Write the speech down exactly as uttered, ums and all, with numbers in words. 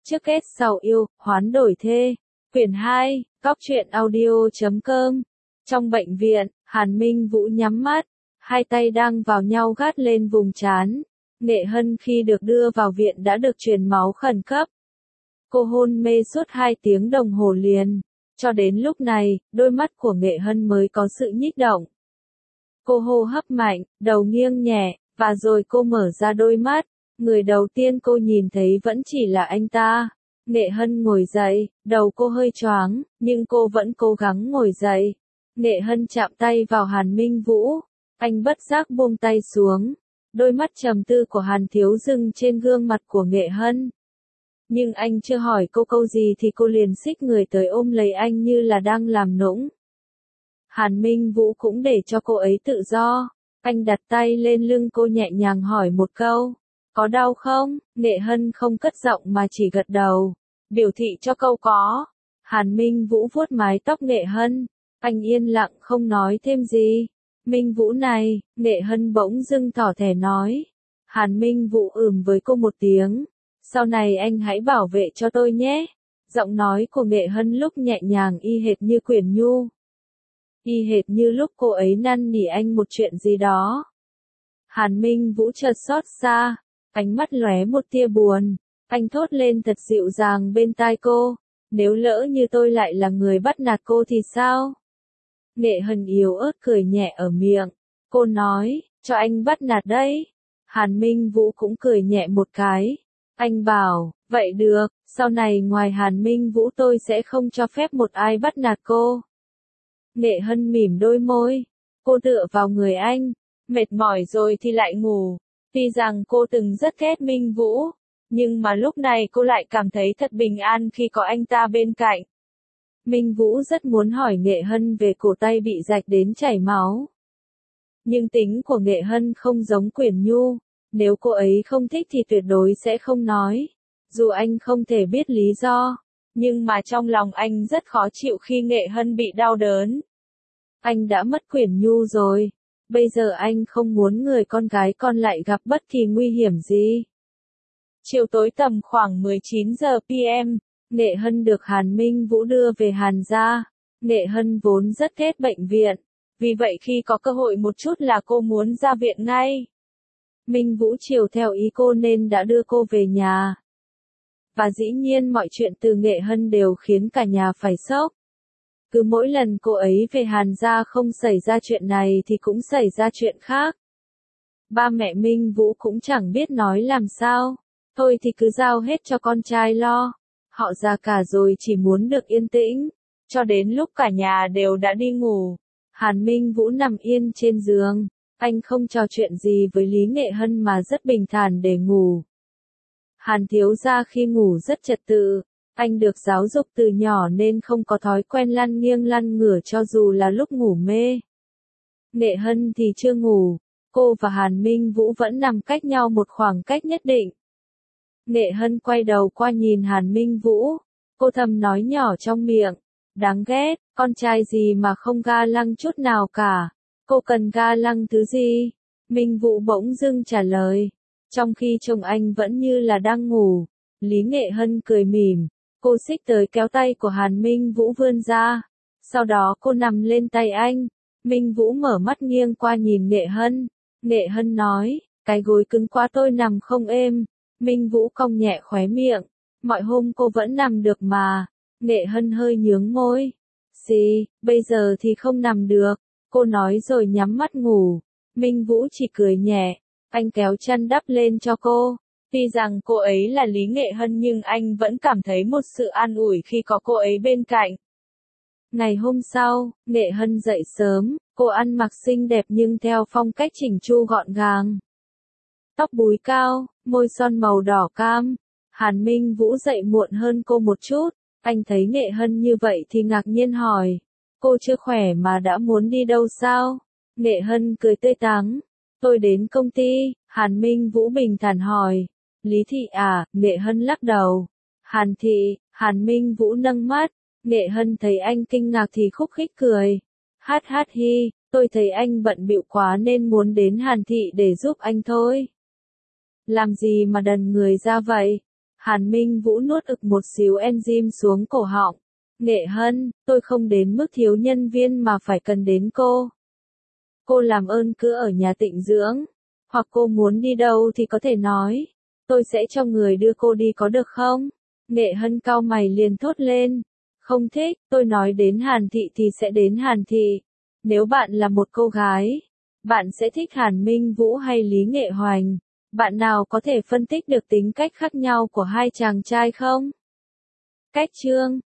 Trước kết sau yêu, hoán đổi thê. Quyển hai, Cóc truyện audio chấm com. Trong bệnh viện, Hàn Minh Vũ nhắm mắt, hai tay đang vào nhau gác lên vùng trán. Nghệ Hân khi được đưa vào viện đã được truyền máu khẩn cấp. Cô hôn mê suốt hai tiếng đồng hồ liền. Cho đến lúc này, đôi mắt của Nghệ Hân mới có sự nhích động. Cô hô hấp mạnh, đầu nghiêng nhẹ, và rồi cô mở ra đôi mắt. Người đầu tiên cô nhìn thấy vẫn chỉ là anh ta. Nghệ Hân ngồi dậy, đầu cô hơi choáng, nhưng cô vẫn cố gắng ngồi dậy. Nghệ Hân chạm tay vào Hàn Minh Vũ. Anh bất giác buông tay xuống. Đôi mắt trầm tư của Hàn Thiếu dừng trên gương mặt của Nghệ Hân. Nhưng anh chưa hỏi cô câu gì thì cô liền xích người tới ôm lấy anh như là đang làm nũng. Hàn Minh Vũ cũng để cho cô ấy tự do. Anh đặt tay lên lưng cô nhẹ nhàng hỏi một câu. Có đau không? Nghệ Hân không cất giọng mà chỉ gật đầu. Biểu thị cho câu có. Hàn Minh Vũ vuốt mái tóc Nghệ Hân. Anh yên lặng không nói thêm gì. Minh Vũ này, Nghệ Hân bỗng dưng tỏ thẻ nói. Hàn Minh Vũ ừm với cô một tiếng. Sau này anh hãy bảo vệ cho tôi nhé. Giọng nói của Nghệ Hân lúc nhẹ nhàng y hệt như Quyển Nhu. Y hệt như lúc cô ấy năn nỉ anh một chuyện gì đó. Hàn Minh Vũ chợt xót xa. Ánh mắt lóe một tia buồn. Anh thốt lên thật dịu dàng bên tai cô. Nếu lỡ như tôi lại là người bắt nạt cô thì sao? Nghệ Hân yếu ớt cười nhẹ ở miệng. Cô nói, cho anh bắt nạt đấy. Hàn Minh Vũ cũng cười nhẹ một cái. Anh bảo, vậy được, sau này ngoài Hàn Minh Vũ tôi sẽ không cho phép một ai bắt nạt cô. Nghệ Hân mỉm đôi môi. Cô tựa vào người anh. Mệt mỏi rồi thì lại ngủ. Tuy rằng cô từng rất ghét Minh Vũ, nhưng mà lúc này cô lại cảm thấy thật bình an khi có anh ta bên cạnh. Minh Vũ rất muốn hỏi Nghệ Hân về cổ tay bị rạch đến chảy máu. Nhưng tính của Nghệ Hân không giống Quyển Nhu, nếu cô ấy không thích thì tuyệt đối sẽ không nói. Dù anh không thể biết lý do, nhưng mà trong lòng anh rất khó chịu khi Nghệ Hân bị đau đớn. Anh đã mất Quyển Nhu rồi. Bây giờ anh không muốn người con gái con lại gặp bất kỳ nguy hiểm gì. Chiều tối tầm khoảng mười chín giờ pê em, Nghệ Hân được Hàn Minh Vũ đưa về Hàn gia. Nghệ Hân vốn rất ghét bệnh viện. Vì vậy khi có cơ hội một chút là cô muốn ra viện ngay. Minh Vũ chiều theo ý cô nên đã đưa cô về nhà. Và dĩ nhiên mọi chuyện từ Nghệ Hân đều khiến cả nhà phải sốc. Cứ mỗi lần cô ấy về Hàn gia không xảy ra chuyện này thì cũng xảy ra chuyện khác. Ba mẹ Minh Vũ cũng chẳng biết nói làm sao. Thôi thì cứ giao hết cho con trai lo. Họ già cả rồi chỉ muốn được yên tĩnh. Cho đến lúc cả nhà đều đã đi ngủ. Hàn Minh Vũ nằm yên trên giường. Anh không trò chuyện gì với Lý Nghệ Hân mà rất bình thản để ngủ. Hàn thiếu gia khi ngủ rất trật tự. Anh được giáo dục từ nhỏ nên không có thói quen lăn nghiêng lăn ngửa cho dù là lúc ngủ mê. Nghệ Hân thì chưa ngủ. Cô và Hàn Minh Vũ vẫn nằm cách nhau một khoảng cách nhất định. Nghệ Hân quay đầu qua nhìn Hàn Minh Vũ. Cô thầm nói nhỏ trong miệng. Đáng ghét, con trai gì mà không ga lăng chút nào cả. Cô cần ga lăng thứ gì? Minh Vũ bỗng dưng trả lời. Trong khi chồng anh vẫn như là đang ngủ. Lý Nghệ Hân cười mỉm. Cô xích tới kéo tay của Hàn Minh Vũ vươn ra. Sau đó cô nằm lên tay anh. Minh Vũ mở mắt nghiêng qua nhìn Nghệ Hân. Nghệ Hân nói, cái gối cứng quá tôi nằm không êm. Minh Vũ cong nhẹ khóe miệng. Mọi hôm cô vẫn nằm được mà. Nghệ Hân hơi nhướng môi. Gì, bây giờ thì không nằm được. Cô nói rồi nhắm mắt ngủ. Minh Vũ chỉ cười nhẹ. Anh kéo chăn đắp lên cho cô. Tuy rằng cô ấy là Lý Nghệ Hân nhưng anh vẫn cảm thấy một sự an ủi khi có cô ấy bên cạnh. Ngày hôm sau, Nghệ Hân dậy sớm. Cô ăn mặc xinh đẹp nhưng theo phong cách chỉnh chu gọn gàng. Tóc búi cao, môi son màu đỏ cam. Hàn Minh Vũ dậy muộn hơn cô một chút. Anh thấy Nghệ Hân như vậy thì ngạc nhiên hỏi. Cô chưa khỏe mà đã muốn đi đâu sao? Nghệ Hân cười tươi tắn. Tôi đến công ty. Hàn Minh Vũ bình thản hỏi. Lý Thị à? Nghệ Hân lắc đầu. Hàn Thị. Hàn Minh Vũ nâng mắt. Nghệ Hân thấy anh kinh ngạc thì khúc khích cười. Hát hát hi, tôi thấy anh bận bịu quá nên muốn đến Hàn Thị để giúp anh thôi. Làm gì mà đần người ra vậy? Hàn Minh Vũ nuốt ực một xíu enzyme xuống cổ họng. Nghệ Hân, tôi không đến mức thiếu nhân viên mà phải cần đến cô. Cô làm ơn cứ ở nhà tịnh dưỡng. Hoặc cô muốn đi đâu thì có thể nói. Tôi sẽ cho người đưa cô đi có được không? Nghệ Hân cau mày liền thốt lên. Không thích, tôi nói đến Hàn Thị thì sẽ đến Hàn Thị. Nếu bạn là một cô gái, bạn sẽ thích Hàn Minh Vũ hay Lý Nghệ Hoành? Bạn nào có thể phân tích được tính cách khác nhau của hai chàng trai không? Cách chương